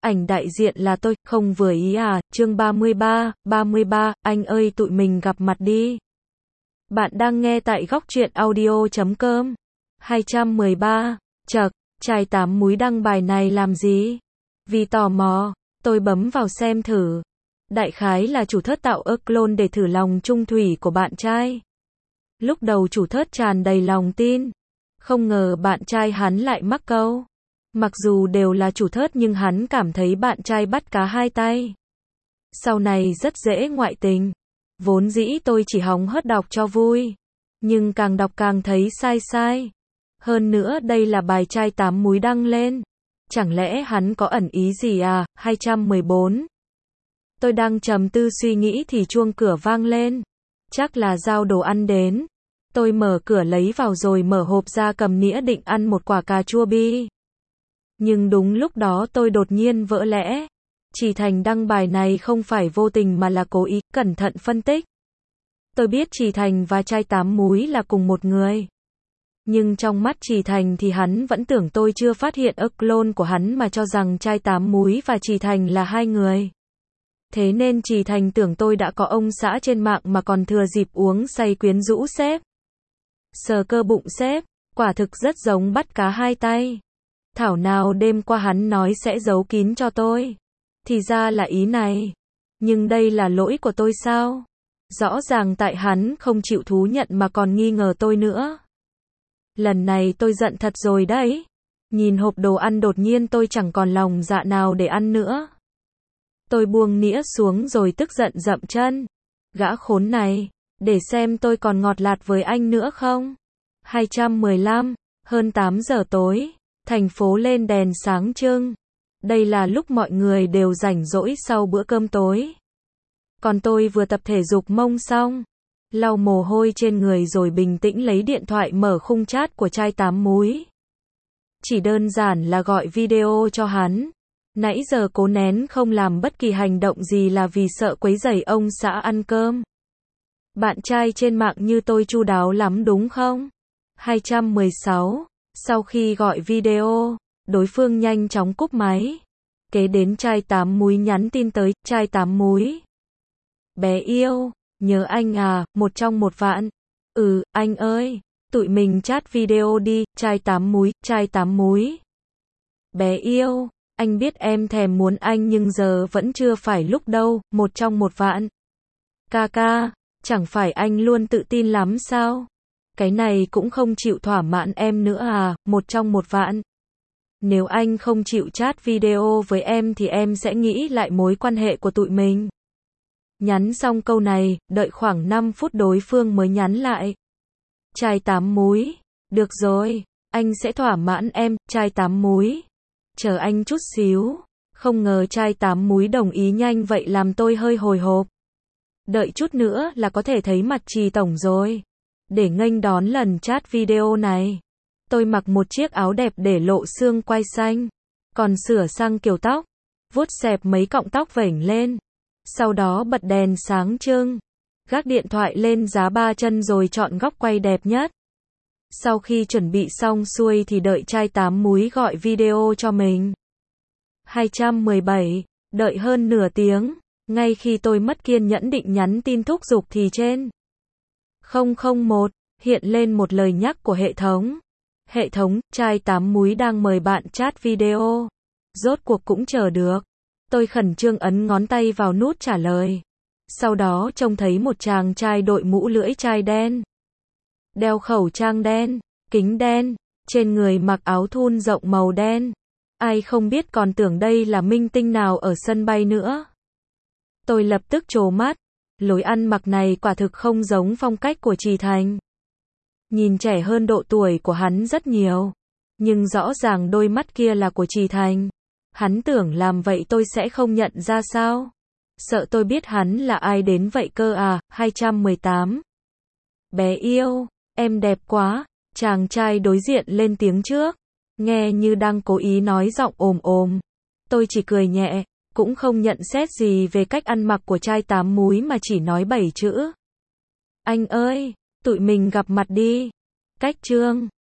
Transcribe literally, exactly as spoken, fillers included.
ảnh đại diện là tôi, không vừa ý à, chương ba mươi ba, ba mươi ba, anh ơi tụi mình gặp mặt đi. Bạn đang nghe tại góc truyện audio chấm com. hai trăm mười ba, chậc, trai tám múi đăng bài này làm gì? Vì tò mò, tôi bấm vào xem thử. Đại khái là chủ thớt tạo ơ clone để thử lòng trung thủy của bạn trai. Lúc đầu chủ thớt tràn đầy lòng tin. Không ngờ bạn trai hắn lại mắc câu. Mặc dù đều là chủ thớt nhưng hắn cảm thấy bạn trai bắt cá hai tay. Sau này rất dễ ngoại tình. Vốn dĩ tôi chỉ hóng hớt đọc cho vui. Nhưng càng đọc càng thấy sai sai. Hơn nữa đây là bài trai tám múi đăng lên. Chẳng lẽ hắn có ẩn ý gì à? hai trăm mười bốn. Tôi đang trầm tư suy nghĩ thì chuông cửa vang lên. Chắc là giao đồ ăn đến. Tôi mở cửa lấy vào rồi mở hộp ra cầm nĩa định ăn một quả cà chua bi. Nhưng đúng lúc đó tôi đột nhiên vỡ lẽ. Trì Thành đăng bài này không phải vô tình mà là cố ý, cẩn thận phân tích. Tôi biết Trì Thành và trai tám múi là cùng một người. Nhưng trong mắt Trì Thành thì hắn vẫn tưởng tôi chưa phát hiện ơ clone của hắn mà cho rằng trai tám múi và Trì Thành là hai người. Thế nên Trì Thành tưởng tôi đã có ông xã trên mạng mà còn thừa dịp uống say quyến rũ sếp. Sờ cơ bụng sếp, quả thực rất giống bắt cá hai tay. Thảo nào đêm qua hắn nói sẽ giấu kín cho tôi. Thì ra là ý này. Nhưng đây là lỗi của tôi sao? Rõ ràng tại hắn không chịu thú nhận mà còn nghi ngờ tôi nữa. Lần này tôi giận thật rồi đấy. Nhìn hộp đồ ăn đột nhiên tôi chẳng còn lòng dạ nào để ăn nữa. Tôi buông nĩa xuống rồi tức giận dậm chân. Gã khốn này, để xem tôi còn ngọt lạt với anh nữa không? hai trăm mười lăm, hơn tám giờ tối, thành phố lên đèn sáng trưng. Đây là lúc mọi người đều rảnh rỗi sau bữa cơm tối. Còn tôi vừa tập thể dục mông xong, lau mồ hôi trên người rồi bình tĩnh lấy điện thoại mở khung chat của trai tám múi. Chỉ đơn giản là gọi video cho hắn. Nãy giờ cố nén không làm bất kỳ hành động gì là vì sợ quấy rầy ông xã ăn cơm. Bạn trai trên mạng như tôi chu đáo lắm đúng không? hai trăm mười sáu. Sau khi gọi video, đối phương nhanh chóng cúp máy. Kế đến trai tám múi nhắn tin tới, trai tám múi. Bé yêu, nhớ anh à, một trong một vạn. Ừ, anh ơi, tụi mình chat video đi, trai tám múi, trai tám múi. Bé yêu, anh biết em thèm muốn anh nhưng giờ vẫn chưa phải lúc đâu, một trong một vạn. Ca ca, chẳng phải anh luôn tự tin lắm sao? Cái này cũng không chịu thỏa mãn em nữa à, một trong một vạn. Nếu anh không chịu chat video với em thì em sẽ nghĩ lại mối quan hệ của tụi mình. Nhắn xong câu này, đợi khoảng năm phút đối phương mới nhắn lại. Trai tám múi, được rồi, anh sẽ thỏa mãn em, trai tám múi. Chờ anh chút xíu. Không ngờ trai tám múi đồng ý nhanh vậy làm tôi hơi hồi hộp. Đợi chút nữa là có thể thấy mặt Trì tổng rồi. Để nghênh đón lần chat video này, tôi mặc một chiếc áo đẹp để lộ xương quai xanh, còn sửa sang kiểu tóc, vuốt xẹp mấy cọng tóc vểnh lên. Sau đó bật đèn sáng trưng, gác điện thoại lên giá ba chân rồi chọn góc quay đẹp nhất. Sau khi chuẩn bị xong xuôi thì đợi trai tám múi gọi video cho mình. hai trăm mười bảy, đợi hơn nửa tiếng, ngay khi tôi mất kiên nhẫn định nhắn tin thúc giục thì trên không không một hiện lên một lời nhắc của hệ thống. Hệ thống, trai tám múi đang mời bạn chat video. Rốt cuộc cũng chờ được. Tôi khẩn trương ấn ngón tay vào nút trả lời. Sau đó trông thấy một chàng trai đội mũ lưỡi chai đen, đeo khẩu trang đen, kính đen, trên người mặc áo thun rộng màu đen. Ai không biết còn tưởng đây là minh tinh nào ở sân bay nữa. Tôi lập tức trố mắt. Lối ăn mặc này quả thực không giống phong cách của Trì Thành. Nhìn trẻ hơn độ tuổi của hắn rất nhiều. Nhưng rõ ràng đôi mắt kia là của Trì Thành. Hắn tưởng làm vậy tôi sẽ không nhận ra sao? Sợ tôi biết hắn là ai đến vậy cơ à? hai trăm mười tám. Bé yêu, em đẹp quá. Chàng trai đối diện lên tiếng trước. Nghe như đang cố ý nói giọng ồm ồm. Tôi chỉ cười nhẹ, cũng không nhận xét gì về cách ăn mặc của trai tám múi mà chỉ nói bảy chữ. Anh ơi, tụi mình gặp mặt đi. Cách chương